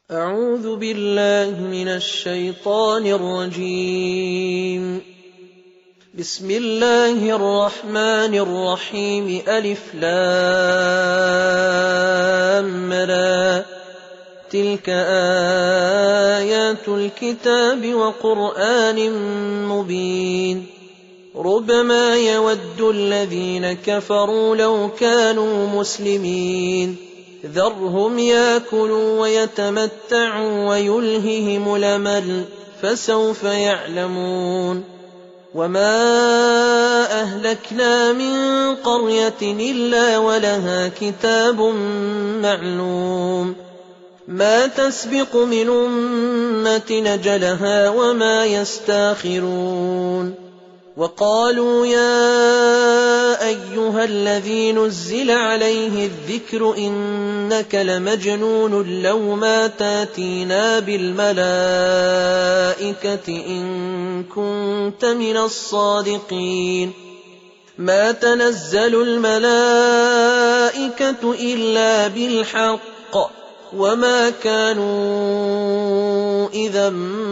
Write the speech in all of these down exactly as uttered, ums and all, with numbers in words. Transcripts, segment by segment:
أعوذ بالله من الشيطان الرجيم. بسم الله الرحمن الرحيم. ألف لام را. تلك آيات الكتاب وقرآن مبين. ربما يود الذين كفروا لو كانوا مسلمين. ذرهم ياكلوا ويتمتعوا ويلههم الأمل فسوف يعلمون. وما أهلكنا من قرية إلا ولها كتاب معلوم. ما تسبق من أمة أجلها وما يستاخرون. وقالوا يا أيها الذي نزل عليه الذكر إنك لمجنون لو ما تاتينا بالملائكة إن كنت من الصادقين. ما تنزل الملائكة إلا بالحق وما كانوا إذا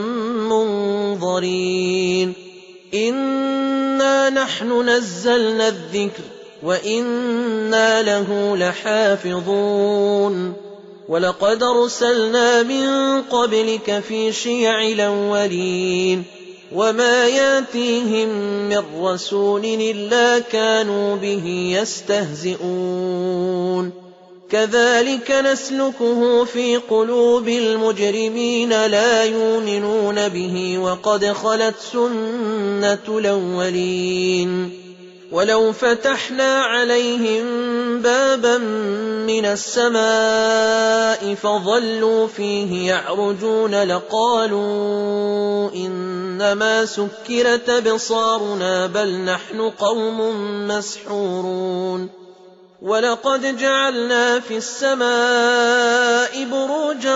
منظرين. إنا نحن نزلنا الذكر وإنا له لحافظون. ولقد أرسلنا من قبلك في شيع الأولين وما ياتيهم من رسول إلا كانوا به يستهزئون. كذلك نسلكه في قلوب المجرمين لا يؤمنون به وقد خلت سنة الأولين. ولو فتحنا عليهم بابا من السماء فظلوا فيه يعرجون لقالوا إنما سكرت أبصارنا بل نحن قوم مسحورون. ولقد جعلنا في السماء بروجا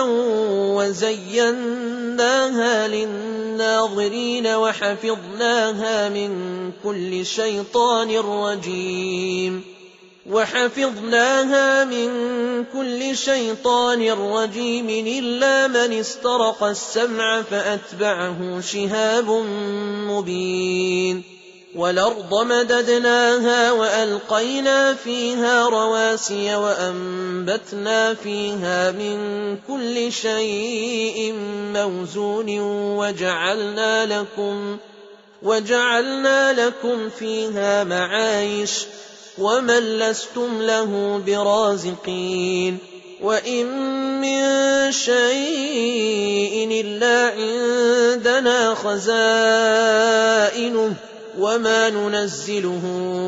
وزيناها للناظرين وحفظناها من كل شيطان رجيم وحفظناها من كل شيطان رجيم إلا من استرق السمع فأتبعه شهاب مبين. والأرض مددناها وألقينا فيها رواسي وأنبتنا فيها من كل شيء موزون وجعلنا لكم, وجعلنا لكم فيها معايش ومن لستم له برازقين. وإن من شيء إلا عندنا خزائنه وما ننزله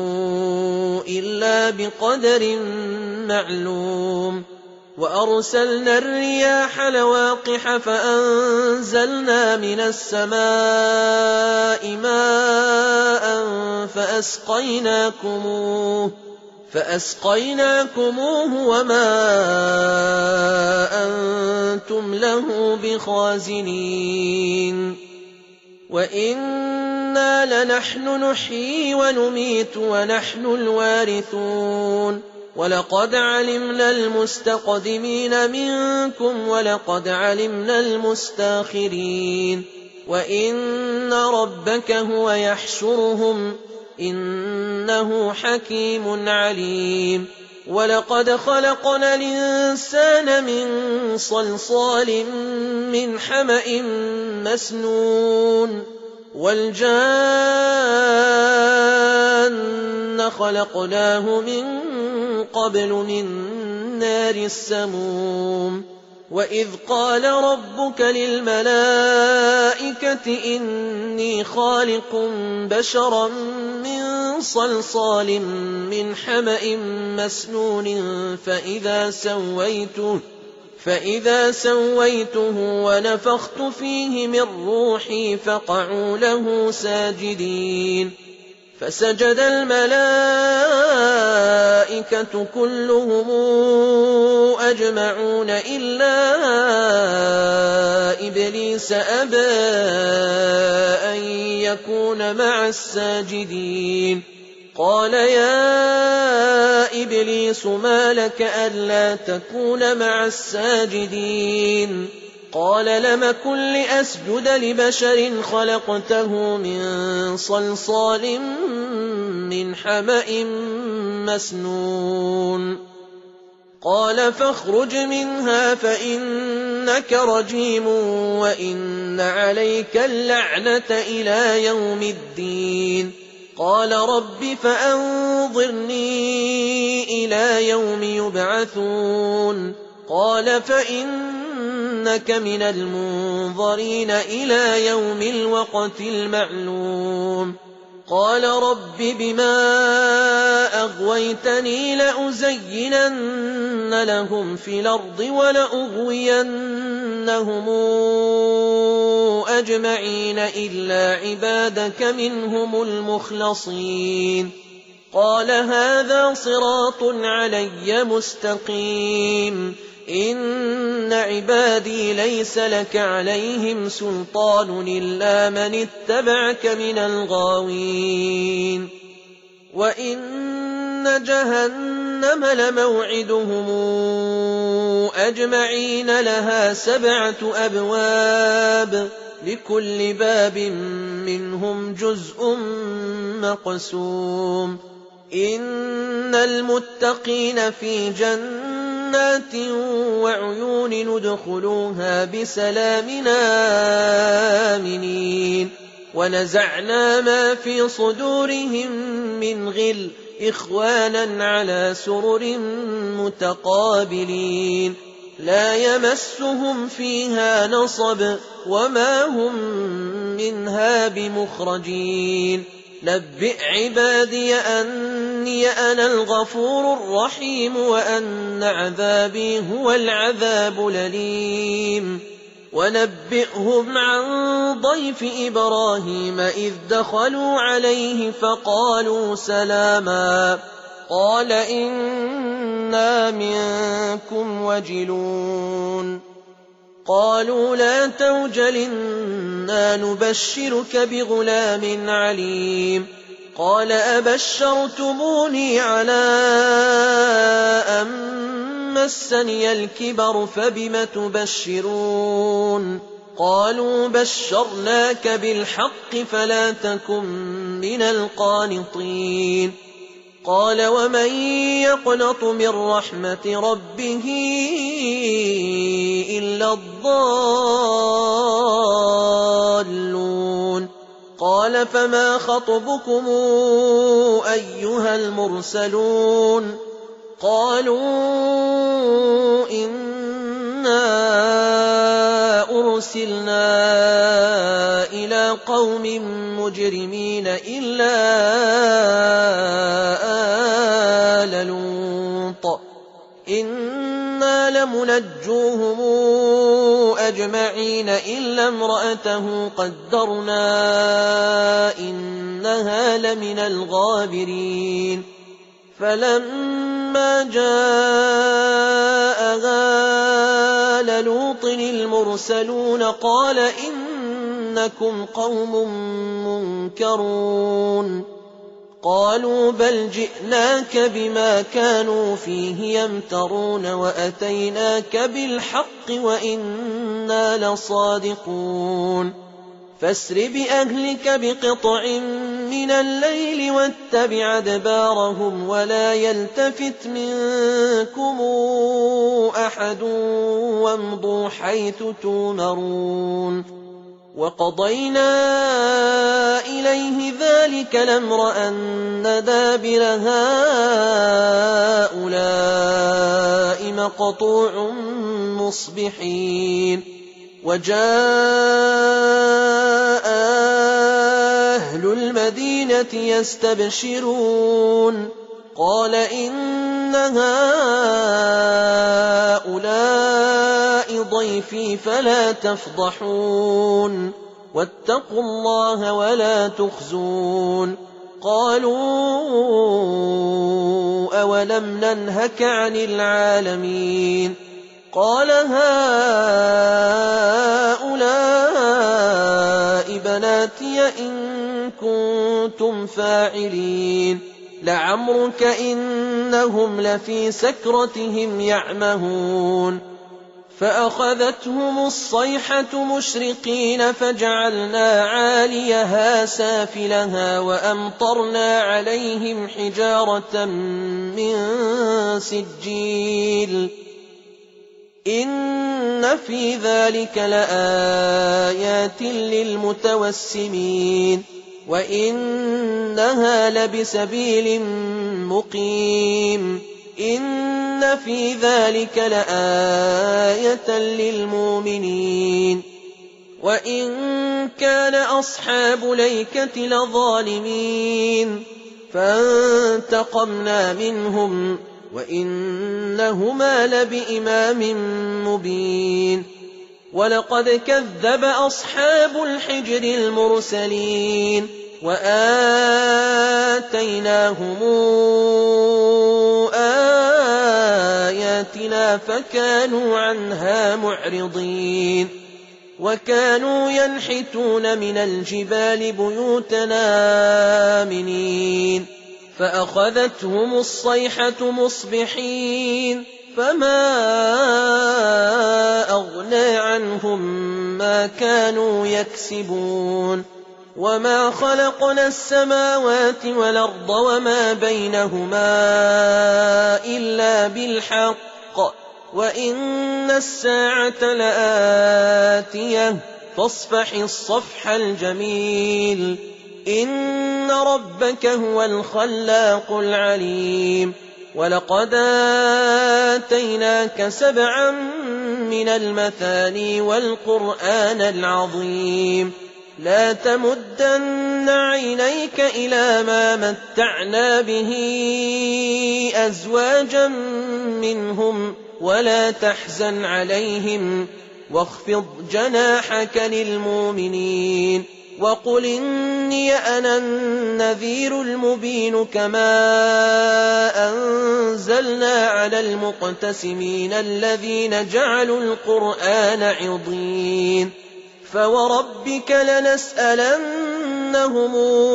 إلا بقدر معلوم. وأرسلنا الرياح لواقح فأنزلنا من السماء ماء فأسقيناكموه, فأسقيناكموه وما أنتم له بخازنين. وإنا لنحن نحيي ونميت ونحن الوارثون. ولقد علمنا المستقدمين منكم ولقد علمنا المستاخرين. وإن ربك هو يحشرهم إنه حكيم عليم. ولقد خلقنا الإنسان من صلصال من حمأ مسنون. والجان خلقناه من قبل من نار السموم. وإذ قال ربك للملائكة إني خالق بشرا من صلصال من حمأ مسنون فإذا سويته, فإذا سويته ونفخت فيه من روحي فقعوا له ساجدين. فسجد الملائكة كلهم أجمعون إلا إبليس أبى أن يكون مع الساجدين. قال يا إبليس ما لك ألا تكون مع الساجدين قال لم كن لأسجد لبشر خلقته من صلصال من حمأ مسنون قال فاخرج منها فإنك رجيم وإن عليك اللعنة إلى يوم الدين قال رب فأنظرني إلى يوم يبعثون قال فإنك من المنظرين إلى يوم الوقت المعلوم قال رب بما أغويتني لأزينن لهم في الأرض ولأغوينهم أجمعين إلا عبادك منهم المخلصين قال هذا صراط علي مستقيم إن عبادي ليس لك عليهم سلطان إلا من اتبعك من الغاوين وإن جهنم لموعدهم أجمعين لها سبعة أبواب لكل باب منهم جزء مقسوم إن المتقين في جنات وعيون ندخلوها بسلام آمنين ونزعنا ما في صدورهم من غل إخوانا على سرر متقابلين لا يمسهم فيها نصب وما هم منها بمخرجين نبئ عبادي أني أنا الغفور الرحيم وأن عذابي هو العذاب الأليم ونبئهم عن ضيف إبراهيم إذ دخلوا عليه فقالوا سلاما قال إنا منكم وجلون قالوا لا توجل إنا نبشرك بغلام عليم قال أبشرتموني على أن مسني الكبر فبم تبشرون قالوا بشرناك بالحق فلا تكن من القانطين قال ومن يقنط من رحمة ربه إلا الضالون قال فما خطبكم أيها المرسلون قالوا إنا أرسلنا إلى قوم مجرمين إلا آل لوط إنا لمنجوهم أجمعين إلا امرأته قدرنا إنها لمن الغابرين فلما جاء آل لوط المرسلون قال إنكم قوم منكرون قالوا بل جئناك بما كانوا فيه يمترون وأتيناك بالحق وإنا لصادقون فاسر بأهلك بقطع من الليل واتبع أدبارهم ولا يلتفت منكم أحد وامضوا حيث تؤمرون وقضينا إليه ذلك الأمر أن دابر هؤلاء مقطوع مصبحين وجاء أهل المدينة يستبشرون قال إن هؤلاء ضيفي فلا تفضحون واتقوا الله ولا تخزون قالوا أولم ننهك عن العالمين قال هؤلاء بناتي إن كنتم فاعلين لعمرك إنهم لفي سكرتهم يعمهون فأخذتهم الصيحة مشرقين فجعلنا عاليها سافلها وأمطرنا عليهم حجارة من سجيل إن في ذلك لآيات للمتوسمين وإنها لبسبيل مقيم إن في ذلك لآية للمؤمنين وإن كان أصحاب ليكة لظالمين فانتقمنا منهم وإنهما لبإمام مبين ولقد كذب أصحاب الحجر المرسلين وآتيناهم آياتنا فكانوا عنها معرضين وكانوا ينحتون من الجبال بيوتنا آمنين فأخذتهم الصيحة مصبحين فما أغنى عنهم ما كانوا يكسبون وما خلقنا السماوات والأرض وما بينهما إلا بالحق وإن الساعة لآتية فاصفح الصفح الجميل إن ربك هو الخلاق العليم ولقد آتيناك سبعا من المثاني والقرآن العظيم لا تمدن عينيك إلى ما متعنا به أزواجا منهم ولا تحزن عليهم واخفض جناحك للمؤمنين وقل إني أنا النذير المبين كما أنزلنا على المقتسمين الذين جعلوا القرآن عضين فوربك لنسألنهم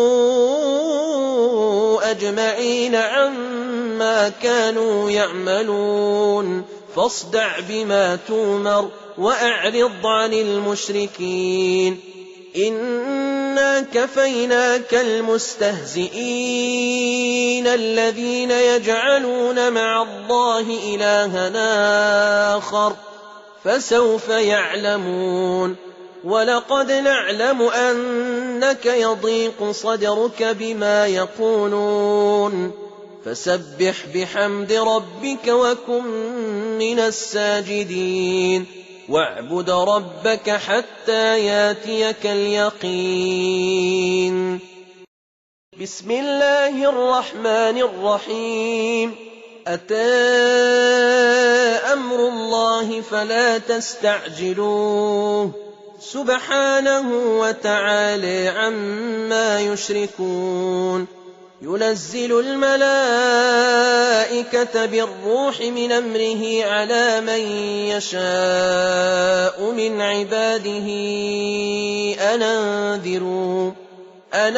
أجمعين عما كانوا يعملون فاصدع بما تومر وأعرض عن المشركين إنا كفيناك المستهزئين الذين يجعلون مع الله إلها آخر فسوف يعلمون ولقد نعلم أنك يضيق صدرك بما يقولون فسبح بحمد ربك وكن من الساجدين واعبد ربك حتى ياتيك اليقين بسم الله الرحمن الرحيم أتى أمر الله فلا تستعجلوه سبحانه وتعالى عما يشركون ينزل الملائكة بالروح من أمره على من يشاء من عباده أن أنذروا أن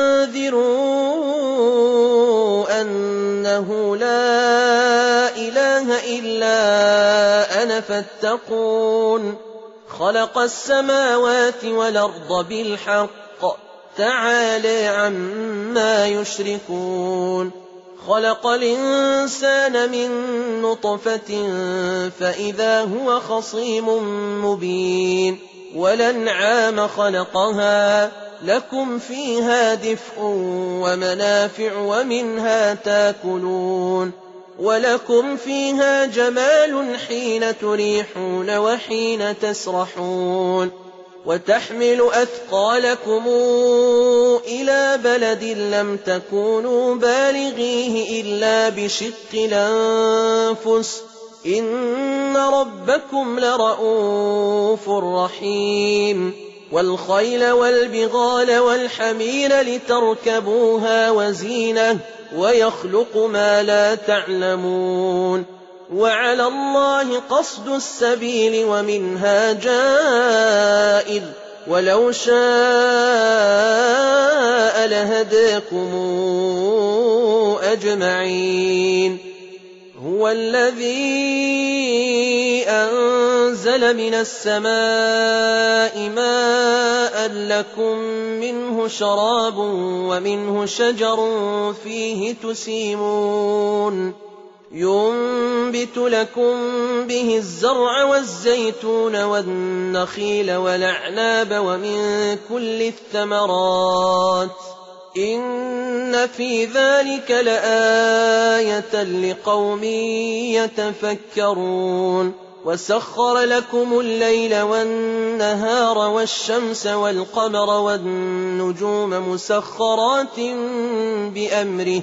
أنذروا أنه لا إله إلا أنا فاتقون خلق السماوات والأرض بالحق تعالى عما يشركون خلق الإنسان من نطفة فإذا هو خصيم مبين والأنعام خلقها لكم فيها دفء ومنافع ومنها تاكلون ولكم فيها جمال حين تريحون وحين تسرحون وتحمل أثقالكم إلى بلد لم تكونوا بالغيه إلا بشق الأنفس إن ربكم لرؤوف رحيم والخيل والبغال والحمير لتركبوها وزينة ويخلق ما لا تعلمون وعلى الله قصد السبيل ومنها جائر ولو شاء لهداكم أجمعين. هو الذي أنزل من السماء ماء لكم منه شراب ومنه شجر فيه تسيمون ينبت لكم به الزرع والزيتون والنخيل والأعناب ومن كل الثمرات إن في ذلك لآية لقوم يتفكرون. وسخر لكم الليل والنهار والشمس والقمر والنجوم مسخرات بأمره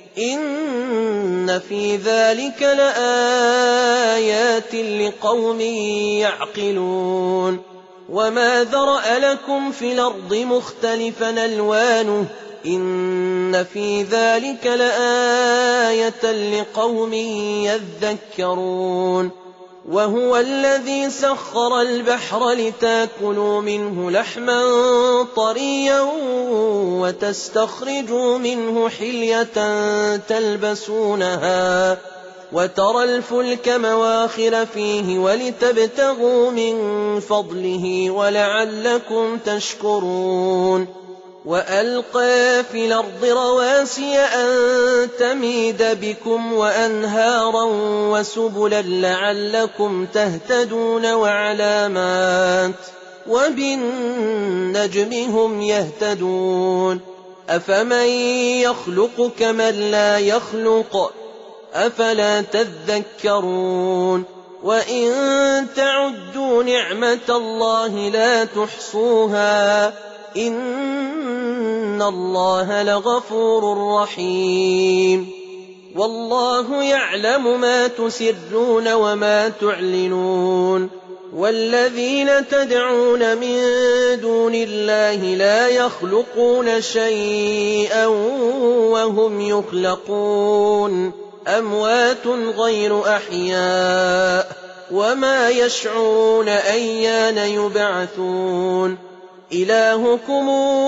إن في ذلك لآيات لقوم يعقلون. وما ذرأ لكم في الأرض مختلفا ألوانه إن في ذلك لآية لقوم يذكرون. وهو الذي سخر البحر لتاكلوا منه لحما طريا وتستخرجوا منه حلية تلبسونها وترى الفلك مواخر فيه ولتبتغوا من فضله ولعلكم تشكرون. وألقى في الأرض رواسي أن تميد بكم وأنهارا وسبلا لعلكم تهتدون وعلامات وبالنجم هم يهتدون. أفمن يخلق كمن لا يخلق أفلا تذكرون. وإن تعدوا نعمة الله لا تحصوها إن الله لغفور رحيم. والله يعلم ما تسرون وما تعلنون. والذين تدعون من دون الله لا يخلقون شيئا وهم يخلقون أموات غير أحياء وما يشعرون أيان يبعثون. إلهكم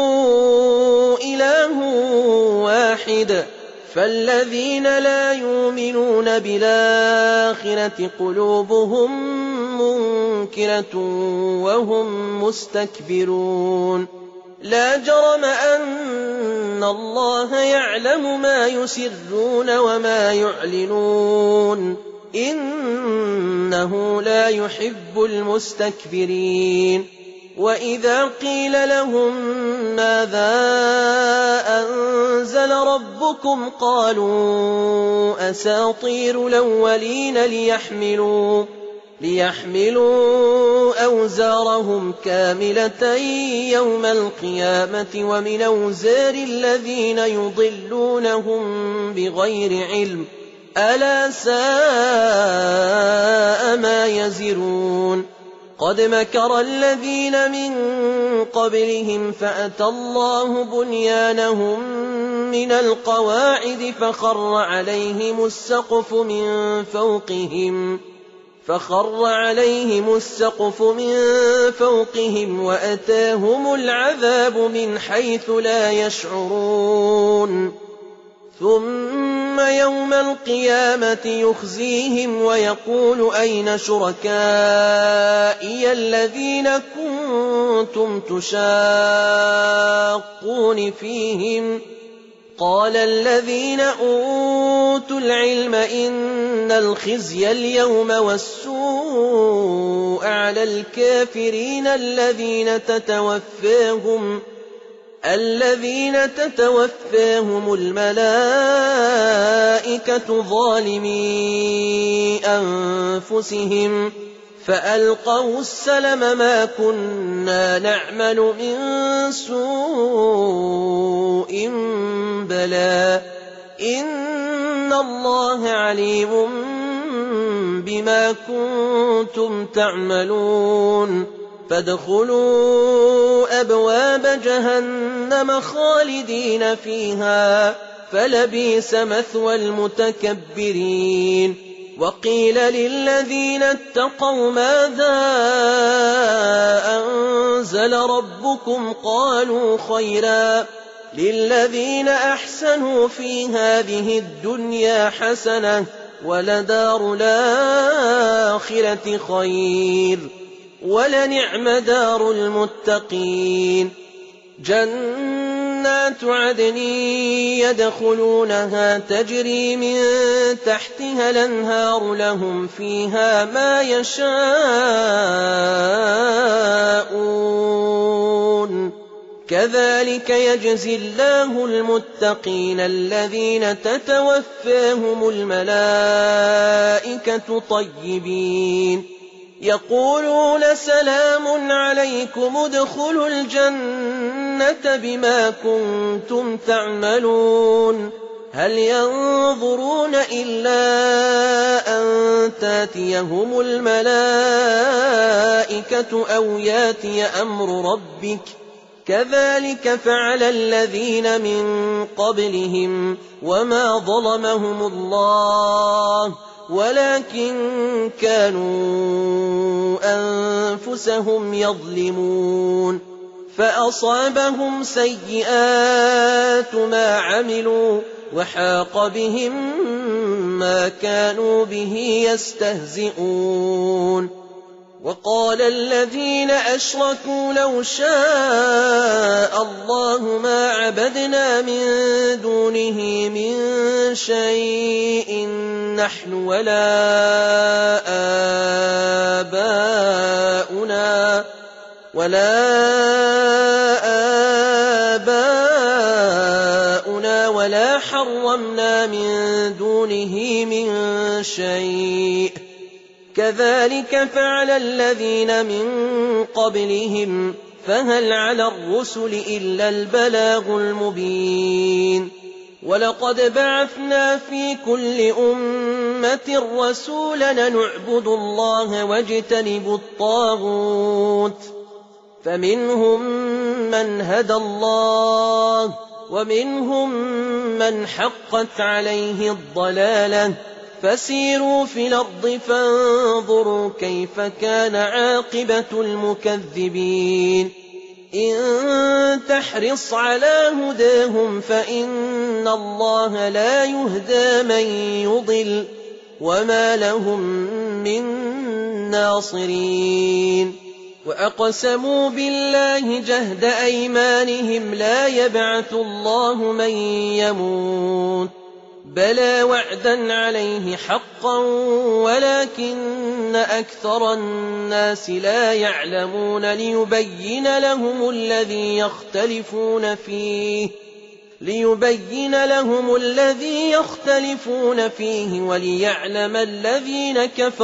إله واحد فالذين لا يؤمنون بالآخرة قلوبهم منكرة وهم مستكبرون. لا جرم أن الله يعلم ما يسرون وما يعلنون إنه لا يحب المستكبرين. وإذا قيل لهم ماذا أنزل ربكم قالوا أساطير الأولين ليحملوا, ليحملوا أوزارهم كاملة يوم القيامة ومن أوزار الذين يضلونهم بغير علم ألا ساء ما يزرون. قد مكر الذين من قبلهم فأتى الله بنيانهم من القواعد فخر عليهم السقف من فوقهم فخر عليهم السقف من فوقهم وأتاهم العذاب من حيث لا يشعرون. ثم يوم القيامة يخزيهم ويقول أين شركائي الذين كنتم تشاقون فيهم قال الذين أوتوا العلم إن الخزي اليوم والسوء على الكافرين الذين تتوفاهم الذين تتوفاهم الملائكة ظالمي أنفسهم فألقوا السلم ما كنا نعمل من سوء بلى إن الله عليم بما كنتم تعملون. فادخلوا أبواب جهنم خالدين فيها فلبئس مثوى المتكبرين. وقيل للذين اتقوا ماذا أنزل ربكم قالوا خيرا للذين أحسنوا في هذه الدنيا حسنة ولدار الآخرة خير ولنعم دار المتقين جنات عدن يدخلونها تجري من تحتها الأنهار لهم فيها ما يشاءون كذلك يجزي الله المتقين الذين تتوفاهم الملائكة طيبين يقولون سلام عليكم ادخلوا الجنة بما كنتم تعملون هل ينظرون إلا أن تاتيهم الملائكة أو ياتي أمر ربك كذلك فعل الذين من قبلهم وما ظلمهم الله ولكن كانوا أنفسهم يظلمون فأصابهم سيئات ما عملوا وحاق بهم ما كانوا به يستهزئون وقال الذين أشركوا لو شاء الله ما عبدنا من دونه من شيء نحن ولا آباؤنا ولا آباؤنا ولا حرمنا من دونه من شيء كذلك فعل الذين من قبلهم فهل على الرسل إلا البلاغ المبين ولقد بعثنا في كل أمة رسولا نعبد الله واجتنب الطاغوت فمنهم من هدى الله ومنهم من حقت عليه الضلالة فسيروا في الأرض فانظروا كيف كان عاقبة المكذبين إن تحرص على هداهم فإن الله لا يهدى من يضل وما لهم من ناصرين وأقسموا بالله جهد أيمانهم لا يبعث الله من يموت بلى وعدا عليه حقا ولكن أكثر الناس لا يعلمون ليبين لهم الذي يختلفون فيه ليبين لهم الذي يختلفون فيه وليعلم الذين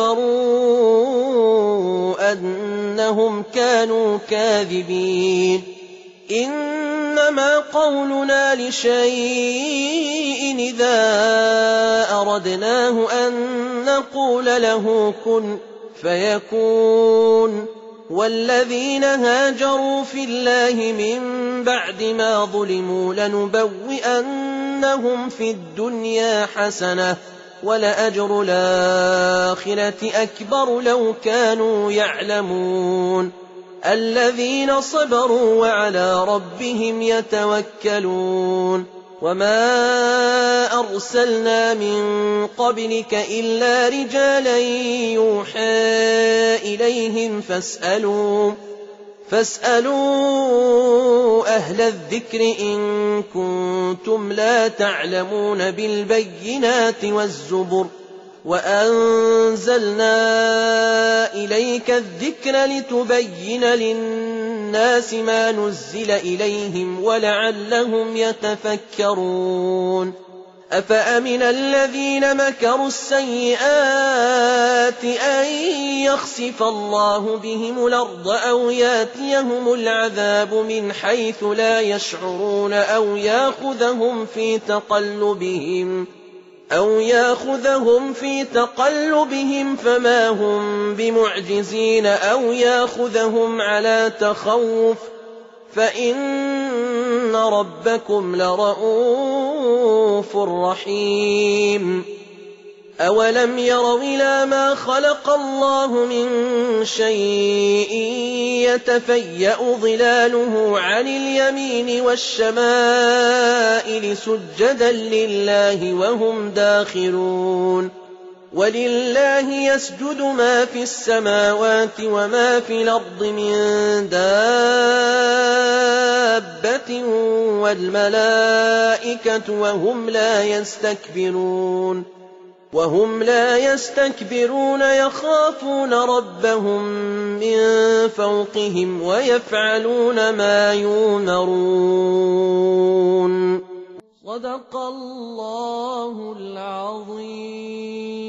كفروا أنهم كانوا كاذبين إنما قولنا لشيء إذا أردناه أن نقول له كن فيكون والذين هاجروا في الله من بعد ما ظلموا لنبوئنهم في الدنيا حسنة ولأجر الآخرة أكبر لو كانوا يعلمون الذين صبروا وعلى ربهم يتوكلون وما أرسلنا من قبلك إلا رجالا يوحى إليهم فاسألوا فاسألوا أهل الذكر إن كنتم لا تعلمون بالبينات والزبر وأنزلنا إليك الذكر لتبين للناس ما نزل إليهم ولعلهم يتفكرون أفأمن الذين مكروا السيئات أن يخسف الله بهم الأرض أو ياتيهم العذاب من حيث لا يشعرون أو يأخذهم في تقلبهم أو يأخذهم في تقلبهم فما هم بمعجزين أو يأخذهم على تخوف فإن ربكم لرؤوف رحيم أَوَلَمْ يَرَوْا إِلَىٰ مَا خَلَقَ اللَّهُ مِن شَيْءٍ يَتَفَيَّأُ ظِلَالُهُ عَنِ الْيَمِينِ وَالشَّمَائِلِ سُجَّدًا لِّلَّهِ وَهُمْ دَاخِرُونَ وَلِلَّهِ يَسْجُدُ مَا فِي السَّمَاوَاتِ وَمَا فِي الْأَرْضِ مِن دَابَّةٍ وَالْمَلَائِكَةُ وَهُمْ لَا يَسْتَكْبِرُونَ وهم لا يستكبرون يخافون ربهم من فوقهم ويفعلون ما يؤمرون. صدق الله العظيم.